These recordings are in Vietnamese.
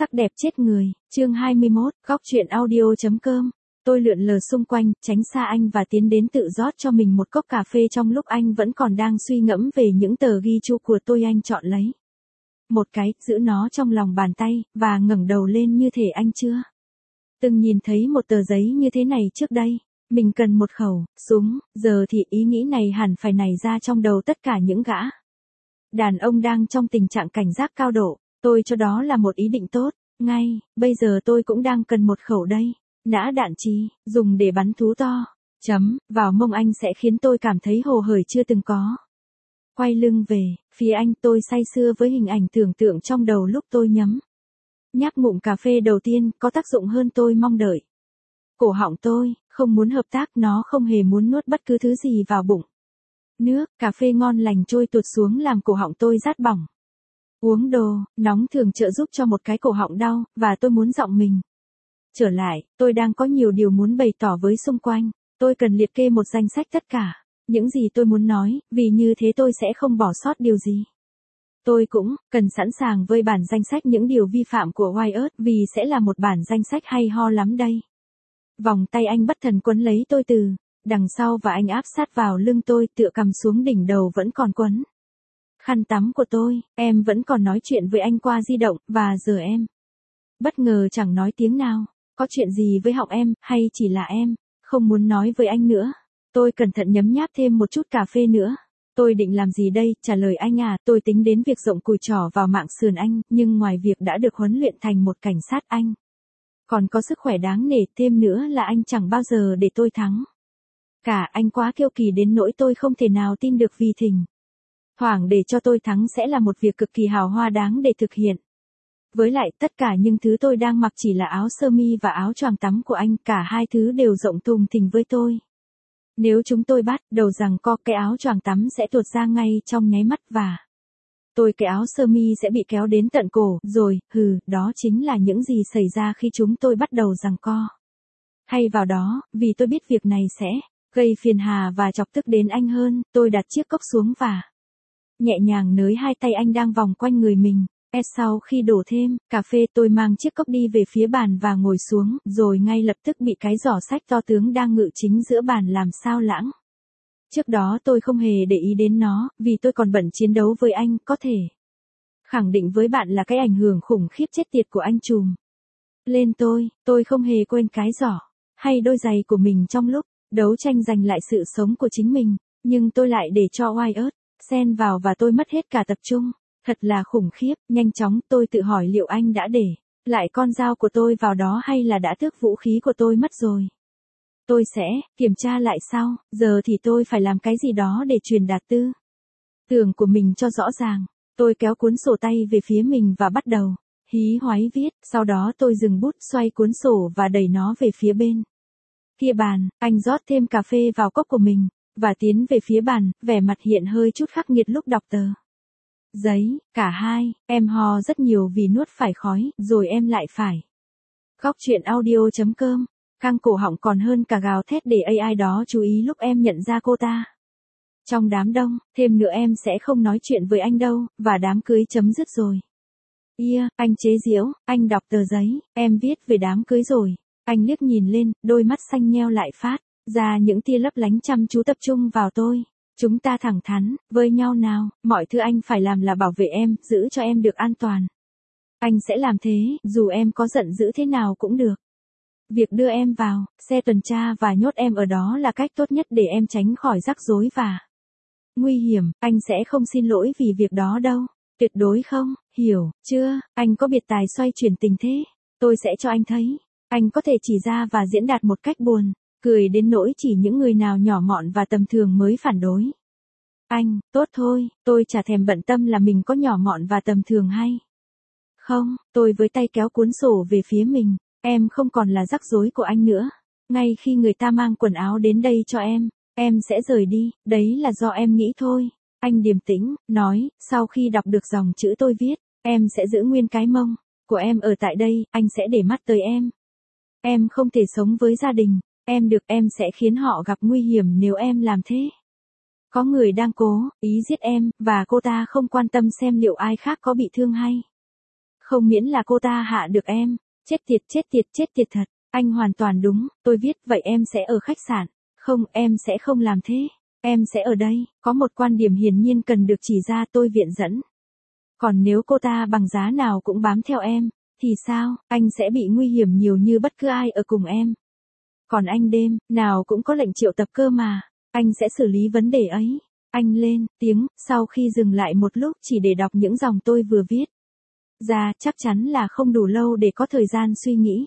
Sắc đẹp chết người, chương 21, góc truyện audio.com. Tôi lượn lờ xung quanh, tránh xa anh và tiến đến tự rót cho mình một cốc cà phê trong lúc anh vẫn còn đang suy ngẫm về những tờ ghi chú của tôi. Anh chọn lấy một cái, giữ nó trong lòng bàn tay, và ngẩng đầu lên như thể anh chưa từng nhìn thấy một tờ giấy như thế này trước đây. Mình cần một khẩu súng, giờ thì ý nghĩ này hẳn phải nảy ra trong đầu tất cả những gã đàn ông đang trong tình trạng cảnh giác cao độ. Tôi cho đó là một ý định tốt. Ngay, bây giờ tôi cũng đang cần một khẩu đây. Nã đạn chi, dùng để bắn thú to. Vào mông anh sẽ khiến tôi cảm thấy hồ hởi chưa từng có. Quay lưng về, phía anh, tôi say sưa với hình ảnh tưởng tượng trong đầu lúc tôi nhấm nháp ngụm cà phê đầu tiên, có tác dụng hơn tôi mong đợi. Cổ họng tôi, không muốn hợp tác, nó không hề muốn nuốt bất cứ thứ gì vào bụng. Nước, cà phê ngon lành trôi tuột xuống làm cổ họng tôi rát bỏng. Uống đồ nóng thường trợ giúp cho một cái cổ họng đau, và tôi muốn giọng mình trở lại. Tôi đang có nhiều điều muốn bày tỏ với xung quanh. Tôi cần liệt kê một danh sách tất cả những gì tôi muốn nói, vì như thế tôi sẽ không bỏ sót điều gì. Tôi cũng cần sẵn sàng với bản danh sách những điều vi phạm của Wyatt, vì sẽ là một bản danh sách hay ho lắm đây. Vòng tay anh bất thần quấn lấy tôi từ đằng sau và anh áp sát vào lưng tôi, tựa cằm xuống đỉnh đầu vẫn còn quấn khăn tắm của tôi. Em vẫn còn nói chuyện với anh qua di động, và giờ em bất ngờ chẳng nói tiếng nào. Có chuyện gì với họng em, hay chỉ là em không muốn nói với anh nữa? Tôi cẩn thận nhấm nháp thêm một chút cà phê nữa. Tôi định làm gì đây? Trả lời anh à, tôi tính đến việc rộng cùi trỏ vào mạng sườn anh, nhưng ngoài việc đã được huấn luyện thành một cảnh sát, anh còn có sức khỏe đáng nể, thêm nữa là anh chẳng bao giờ để tôi thắng cả. Anh quá kiêu kỳ đến nỗi tôi không thể nào tin được, vì thỉnh thoảng để cho tôi thắng sẽ là một việc cực kỳ hào hoa đáng để thực hiện. Với lại, tất cả những thứ tôi đang mặc chỉ là áo sơ mi và áo choàng tắm của anh, cả hai thứ đều rộng thùng thình với tôi. Nếu chúng tôi bắt đầu giằng co, cái áo choàng tắm sẽ tuột ra ngay trong nháy mắt, và cái áo sơ mi sẽ bị kéo đến tận cổ, rồi, đó chính là những gì xảy ra khi chúng tôi bắt đầu giằng co. Hay vào đó, vì tôi biết việc này sẽ gây phiền hà và chọc tức đến anh hơn, tôi đặt chiếc cốc xuống và nhẹ nhàng nới hai tay anh đang vòng quanh người mình. Sau khi đổ thêm cà phê, tôi mang chiếc cốc đi về phía bàn và ngồi xuống, rồi ngay lập tức bị cái giỏ sách to tướng đang ngự chính giữa bàn làm sao lãng. Trước đó tôi không hề để ý đến nó, vì tôi còn bận chiến đấu với anh. Có thể khẳng định với bạn là cái ảnh hưởng khủng khiếp chết tiệt của anh trùm lên tôi không hề quên cái giỏ hay đôi giày của mình trong lúc đấu tranh giành lại sự sống của chính mình, nhưng tôi lại để cho Wyatt xen vào và tôi mất hết cả tập trung. Thật là khủng khiếp. Nhanh chóng tôi tự hỏi liệu anh đã để lại con dao của tôi vào đó hay là đã tước vũ khí của tôi mất rồi. Tôi sẽ kiểm tra lại sau. Giờ thì tôi phải làm cái gì đó để truyền đạt tư tưởng của mình cho rõ ràng. Tôi kéo cuốn sổ tay về phía mình và bắt đầu hí hoáy viết. Sau đó tôi dừng bút, xoay cuốn sổ và đẩy nó về phía bên kia bàn. Anh rót thêm cà phê vào cốc của mình và tiến về phía bàn, vẻ mặt hiện hơi chút khắc nghiệt lúc đọc tờ giấy. Cả hai em ho rất nhiều vì nuốt phải khói, rồi em lại phải góc truyện audio.com. Căng cổ họng còn hơn cả gào thét để AI đó chú ý lúc em nhận ra cô ta trong đám đông. Thêm nữa, em sẽ không nói chuyện với anh đâu, và đám cưới chấm dứt rồi. Anh chế giễu. Anh đọc tờ giấy, em viết về đám cưới rồi. Anh liếc nhìn lên, đôi mắt xanh nheo lại phát ra những tia lấp lánh chăm chú tập trung vào tôi. Chúng ta thẳng thắn với nhau nào. Mọi thứ anh phải làm là bảo vệ em, giữ cho em được an toàn. Anh sẽ làm thế, dù em có giận dữ thế nào cũng được. Việc đưa em vào xe tuần tra và nhốt em ở đó là cách tốt nhất để em tránh khỏi rắc rối và nguy hiểm. Anh sẽ không xin lỗi vì việc đó đâu. Tuyệt đối không, hiểu chưa? Anh có biệt tài xoay chuyển tình thế. Tôi sẽ cho anh thấy. Anh có thể chỉ ra và diễn đạt một cách buồn cười đến nỗi chỉ những người nào nhỏ mọn và tầm thường mới phản đối. Anh, tốt thôi, tôi chả thèm bận tâm là mình có nhỏ mọn và tầm thường hay không. Tôi với tay kéo cuốn sổ về phía mình. Em không còn là rắc rối của anh nữa. Ngay khi người ta mang quần áo đến đây cho em sẽ rời đi. Đấy là do em nghĩ thôi. Anh điềm tĩnh nói, sau khi đọc được dòng chữ tôi viết, em sẽ giữ nguyên cái mông của em ở tại đây, anh sẽ để mắt tới em. Em không thể sống với gia đình em sẽ khiến họ gặp nguy hiểm nếu em làm thế. Có người đang cố ý giết em, và cô ta không quan tâm xem liệu ai khác có bị thương hay Không miễn là cô ta hạ được em. Chết tiệt chết tiệt chết tiệt thật. Anh hoàn toàn đúng, tôi viết vậy em sẽ ở khách sạn. Không, em sẽ không làm thế. Em sẽ ở đây, có một quan điểm hiển nhiên cần được chỉ ra, tôi viện dẫn. Còn nếu cô ta bằng giá nào cũng bám theo em, thì sao, anh sẽ bị nguy hiểm nhiều như bất cứ ai ở cùng em. Còn anh đêm, nào cũng có lệnh triệu tập cơ mà, anh sẽ xử lý vấn đề ấy. Anh lên tiếng, sau khi dừng lại một lúc chỉ để đọc những dòng tôi vừa viết ra, chắc chắn là không đủ lâu để có thời gian suy nghĩ.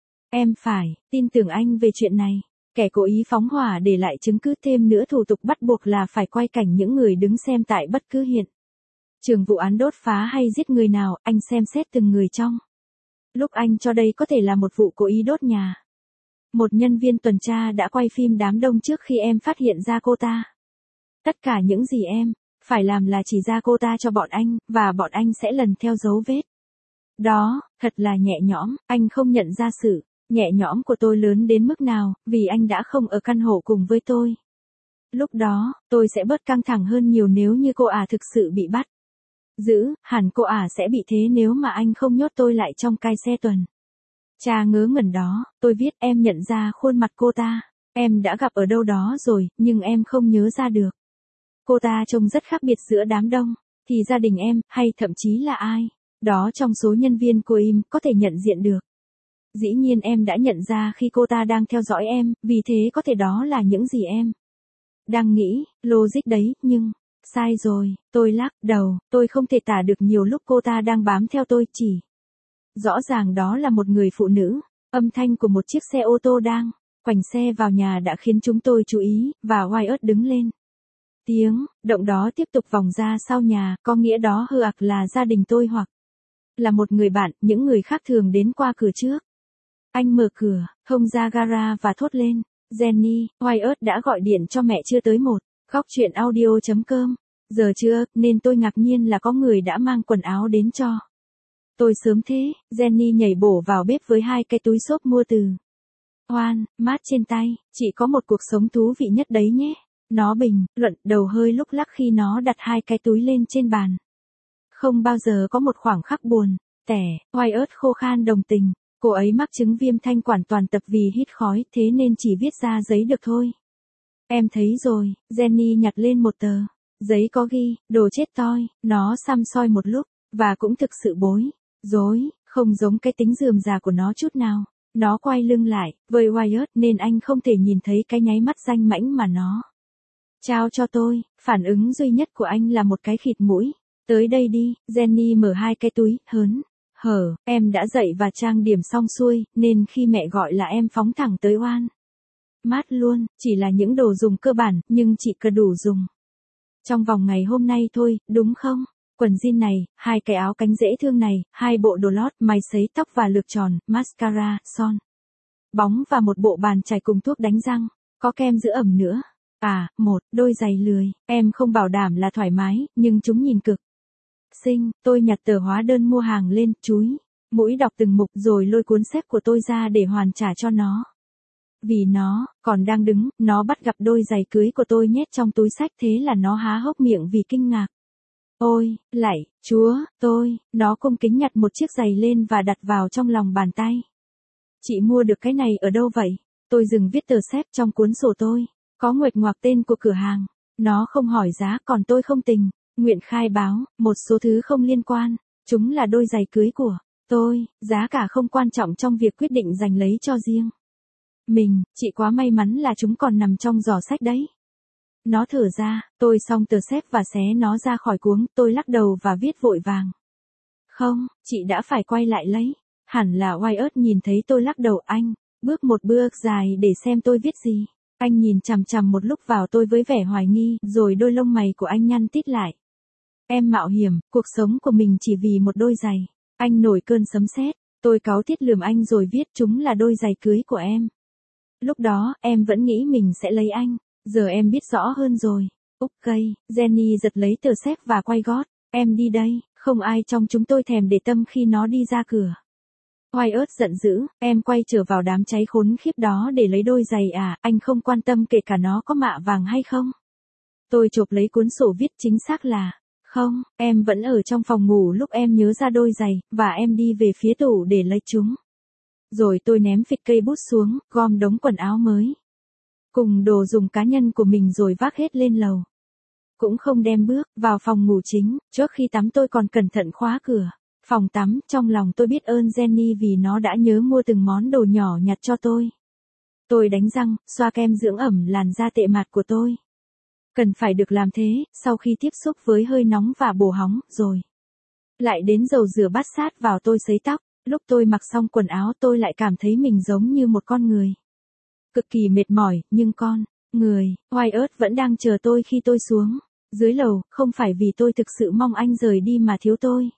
Em phải tin tưởng anh về chuyện này. Kẻ cố ý phóng hỏa để lại chứng cứ, thêm nữa thủ tục bắt buộc là phải quay cảnh những người đứng xem tại bất cứ hiện trường vụ án đốt phá hay giết người nào, anh xem xét từng người trong lúc anh cho đây có thể là một vụ cố ý đốt nhà. Một nhân viên tuần tra đã quay phim đám đông trước khi em phát hiện ra cô ta. Tất cả những gì em phải làm là chỉ ra cô ta cho bọn anh, và bọn anh sẽ lần theo dấu vết. Đó, thật là nhẹ nhõm, anh không nhận ra sự nhẹ nhõm của tôi lớn đến mức nào, vì anh đã không ở căn hộ cùng với tôi. Lúc đó, tôi sẽ bớt căng thẳng hơn nhiều nếu như cô thực sự bị bắt giữ, hẳn cô sẽ bị thế nếu mà anh không nhốt tôi lại trong cai xe tuần. Cha ngớ ngẩn đó, tôi viết em nhận ra khuôn mặt cô ta, em đã gặp ở đâu đó rồi, nhưng em không nhớ ra được. Cô ta trông rất khác biệt giữa đám đông, thì gia đình em, hay thậm chí là ai đó trong số nhân viên của im có thể nhận diện được. Dĩ nhiên em đã nhận ra khi cô ta đang theo dõi em, vì thế có thể đó là những gì em đang nghĩ, logic đấy, nhưng sai rồi, tôi lắc đầu, tôi không thể tả được nhiều lúc cô ta đang bám theo tôi, chỉ rõ ràng đó là một người phụ nữ. Âm thanh của một chiếc xe ô tô đang quành xe vào nhà đã khiến chúng tôi chú ý, và Wyatt đứng lên. Tiếng động đó tiếp tục vòng ra sau nhà, có nghĩa đó là gia đình tôi hoặc là một người bạn, những người khác thường đến qua cửa trước. Anh mở cửa, hông ra gara và thốt lên, Jenny, Wyatt đã gọi điện cho mẹ chưa tới một. Góc chuyện audio.com. Giờ chưa, nên tôi ngạc nhiên là có người đã mang quần áo đến cho tôi sớm thế. Jenny nhảy bổ vào bếp với 2 cái túi xốp mua từ Walmart trên tay. Chị có một cuộc sống thú vị nhất đấy nhé. Nó bình luận, đầu hơi lúc lắc khi nó đặt 2 cái túi lên trên bàn. Không bao giờ có một khoảng khắc buồn tẻ. Wyatt khô khan đồng tình. Cô ấy mắc chứng viêm thanh quản toàn tập vì hít khói, thế nên chỉ viết ra giấy được thôi. Em thấy rồi. Jenny nhặt lên một tờ giấy có ghi, đồ chết toi. Nó xăm soi một lúc, và cũng thực sự bối rối, không giống cái tính rườm rà của nó chút nào. Nó quay lưng lại với Wyatt nên anh không thể nhìn thấy cái nháy mắt danh mãnh mà nó trao cho tôi. Phản ứng duy nhất của anh là một cái khịt mũi. Tới đây đi. Jenny mở 2 cái túi, hớn hở. Em đã dậy và trang điểm xong xuôi, nên khi mẹ gọi là em phóng thẳng tới Walmart luôn. Chỉ là những đồ dùng cơ bản, nhưng chỉ cần đủ dùng trong vòng ngày hôm nay thôi, đúng không? Quần jean này, 2 cái áo cánh dễ thương này, 2 bộ đồ lót, máy sấy tóc và lược tròn, mascara, son bóng và một bộ bàn chải cùng thuốc đánh răng. Có kem dưỡng ẩm nữa. Một đôi giày lười. Em không bảo đảm là thoải mái, nhưng chúng nhìn cực xinh. Tôi nhặt tờ hóa đơn mua hàng lên, chúi mũi đọc từng mục rồi lôi cuốn xếp của tôi ra để hoàn trả cho nó. Vì nó còn đang đứng, nó bắt gặp đôi giày cưới của tôi nhét trong túi xách, thế là nó há hốc miệng vì kinh ngạc. Ôi, lạy Chúa, nó cung kính nhặt một chiếc giày lên và đặt vào trong lòng bàn tay. Chị mua được cái này ở đâu vậy? Tôi dừng viết tờ xếp trong cuốn sổ tôi. Có nguệch ngoạc tên của cửa hàng. Nó không hỏi giá, còn tôi không tình nguyện khai báo một số thứ không liên quan. Chúng là đôi giày cưới của tôi, giá cả không quan trọng trong việc quyết định giành lấy cho riêng mình, chị quá may mắn là chúng còn nằm trong giỏ sách đấy. Nó thở ra, tôi xong tờ xếp và xé nó ra khỏi cuống, tôi lắc đầu và viết vội vàng. Không, chị đã phải quay lại lấy. Hẳn là Wyatt nhìn thấy tôi lắc đầu, anh bước một bước dài để xem tôi viết gì. Anh nhìn chằm chằm một lúc vào tôi với vẻ hoài nghi, rồi đôi lông mày của anh nhăn tít lại. Em mạo hiểm cuộc sống của mình chỉ vì một đôi giày. Anh nổi cơn sấm sét. Tôi cáu tiết lườm anh rồi viết, chúng là đôi giày cưới của em. Lúc đó, em vẫn nghĩ mình sẽ lấy anh. Giờ em biết rõ hơn rồi. Ok, Jenny giật lấy tờ xếp và quay gót. Em đi đây. Không ai trong chúng tôi thèm để tâm khi nó đi ra cửa. Wyatt giận dữ, em quay trở vào đám cháy khốn khiếp đó để lấy đôi giày anh không quan tâm kể cả nó có mạ vàng hay không. Tôi chộp lấy cuốn sổ viết, chính xác là Không, em vẫn ở trong phòng ngủ lúc em nhớ ra đôi giày, và em đi về phía tủ để lấy chúng. Rồi tôi ném phịch cây bút xuống, gom đống quần áo mới cùng đồ dùng cá nhân của mình rồi vác hết lên lầu. Cũng không đem bước vào phòng ngủ chính, trước khi tắm tôi còn cẩn thận khóa cửa phòng tắm, trong lòng tôi biết ơn Jenny vì nó đã nhớ mua từng món đồ nhỏ nhặt cho tôi. Tôi đánh răng, xoa kem dưỡng ẩm làn da tệ mạt của tôi. Cần phải được làm thế, sau khi tiếp xúc với hơi nóng và bổ hóng, rồi lại đến dầu rửa bát sát vào tôi sấy tóc. Lúc tôi mặc xong quần áo tôi lại cảm thấy mình giống như một con người cực kỳ mệt mỏi, nhưng con người Wyatt vẫn đang chờ tôi khi tôi xuống dưới lầu, không phải vì tôi thực sự mong anh rời đi mà thiếu tôi.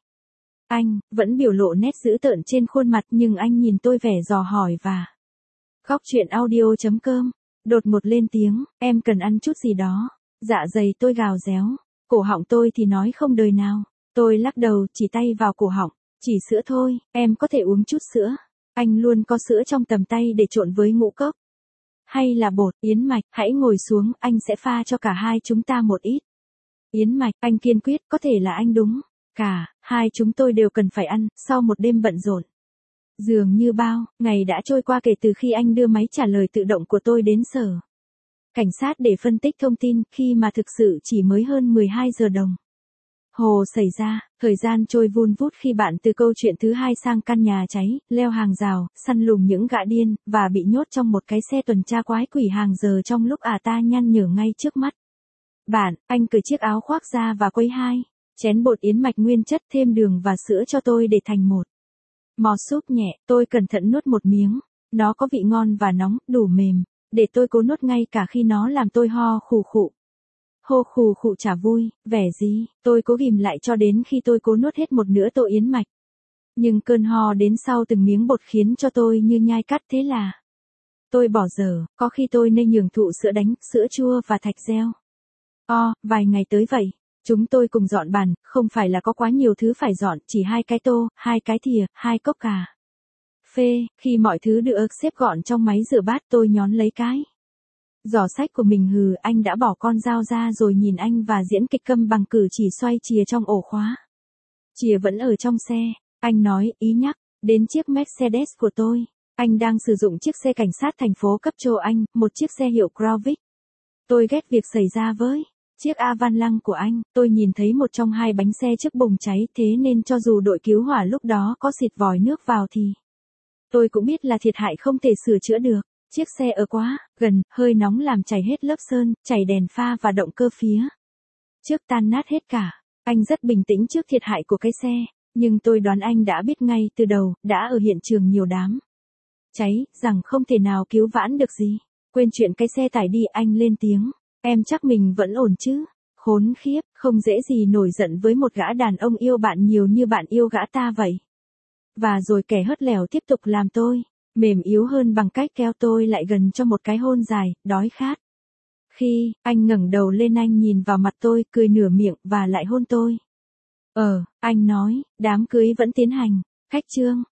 Anh vẫn biểu lộ nét dữ tợn trên khuôn mặt, nhưng anh nhìn tôi vẻ dò hỏi và Góc truyện audio.com đột ngột lên tiếng, em cần ăn chút gì đó. Dạ dày tôi gào réo, cổ họng tôi thì nói không đời nào. Tôi lắc đầu, chỉ tay vào cổ họng, chỉ sữa thôi, em có thể uống chút sữa. Anh luôn có sữa trong tầm tay để trộn với ngũ cốc. Hay là bột, Yến Mạch, hãy ngồi xuống, anh sẽ pha cho cả hai chúng ta một ít. Yến Mạch, anh kiên quyết, có thể là anh đúng. Cả hai chúng tôi đều cần phải ăn, sau một đêm bận rộn. Dường như bao ngày đã trôi qua kể từ khi anh đưa máy trả lời tự động của tôi đến sở cảnh sát để phân tích thông tin, khi mà thực sự chỉ mới hơn 12 giờ đồng hồ xảy ra. Thời gian trôi vun vút khi bạn từ câu chuyện thứ hai sang căn nhà cháy, leo hàng rào, săn lùng những gã điên, và bị nhốt trong một cái xe tuần tra quái quỷ hàng giờ trong lúc ta nhăn nhở ngay trước mắt bạn. Anh cởi chiếc áo khoác ra và quấy hai chén bột Yến Mạch nguyên chất, thêm đường và sữa cho tôi để thành một mò súp nhẹ. Tôi cẩn thận nuốt một miếng. Nó có vị ngon và nóng, đủ mềm để tôi cố nuốt ngay cả khi nó làm tôi ho khù khụ. Hô khù khụ chả vui, vẻ gì. Tôi cố ghìm lại cho đến khi tôi cố nuốt hết một nửa tô Yến Mạch. Nhưng cơn ho đến sau từng miếng bột khiến cho tôi như nhai cắt, thế là tôi bỏ dở. Có khi tôi nên nhường thụ sữa đánh, sữa chua và thạch reo. Vài ngày tới vậy. Chúng tôi cùng dọn bàn, không phải là có quá nhiều thứ phải dọn, chỉ 2 cái tô, 2 cái thìa, 2 cốc cà phê. Khi mọi thứ được xếp gọn trong máy rửa bát, tôi nhón lấy cái giỏ sách của mình. Anh đã bỏ con dao ra rồi nhìn anh và diễn kịch câm bằng cử chỉ xoay chìa trong ổ khóa. Chìa vẫn ở trong xe. Anh nói, ý nhắc đến chiếc Mercedes của tôi. Anh đang sử dụng chiếc xe cảnh sát thành phố cấp cho anh, một chiếc xe hiệu Crown. Tôi ghét việc xảy ra với chiếc Avanlang của anh. Tôi nhìn thấy một trong hai bánh xe trước bùng cháy, thế nên cho dù đội cứu hỏa lúc đó có xịt vòi nước vào thì tôi cũng biết là thiệt hại không thể sửa chữa được. Chiếc xe ở quá gần, hơi nóng làm chảy hết lớp sơn, chảy đèn pha và động cơ phía trước tan nát hết cả. Anh rất bình tĩnh trước thiệt hại của cái xe, nhưng tôi đoán anh đã biết ngay từ đầu, đã ở hiện trường nhiều đám cháy, rằng không thể nào cứu vãn được gì. Quên chuyện cái xe tải đi, anh lên tiếng. Em chắc mình vẫn ổn chứ? Khốn khiếp, không dễ gì nổi giận với một gã đàn ông yêu bạn nhiều như bạn yêu gã ta vậy. Và rồi kẻ hớt lèo tiếp tục làm tôi mềm yếu hơn bằng cách kéo tôi lại gần cho một cái hôn dài, đói khát. Khi anh ngẩng đầu lên, anh nhìn vào mặt tôi, cười nửa miệng và lại hôn tôi. Anh nói, đám cưới vẫn tiến hành. Khách trương,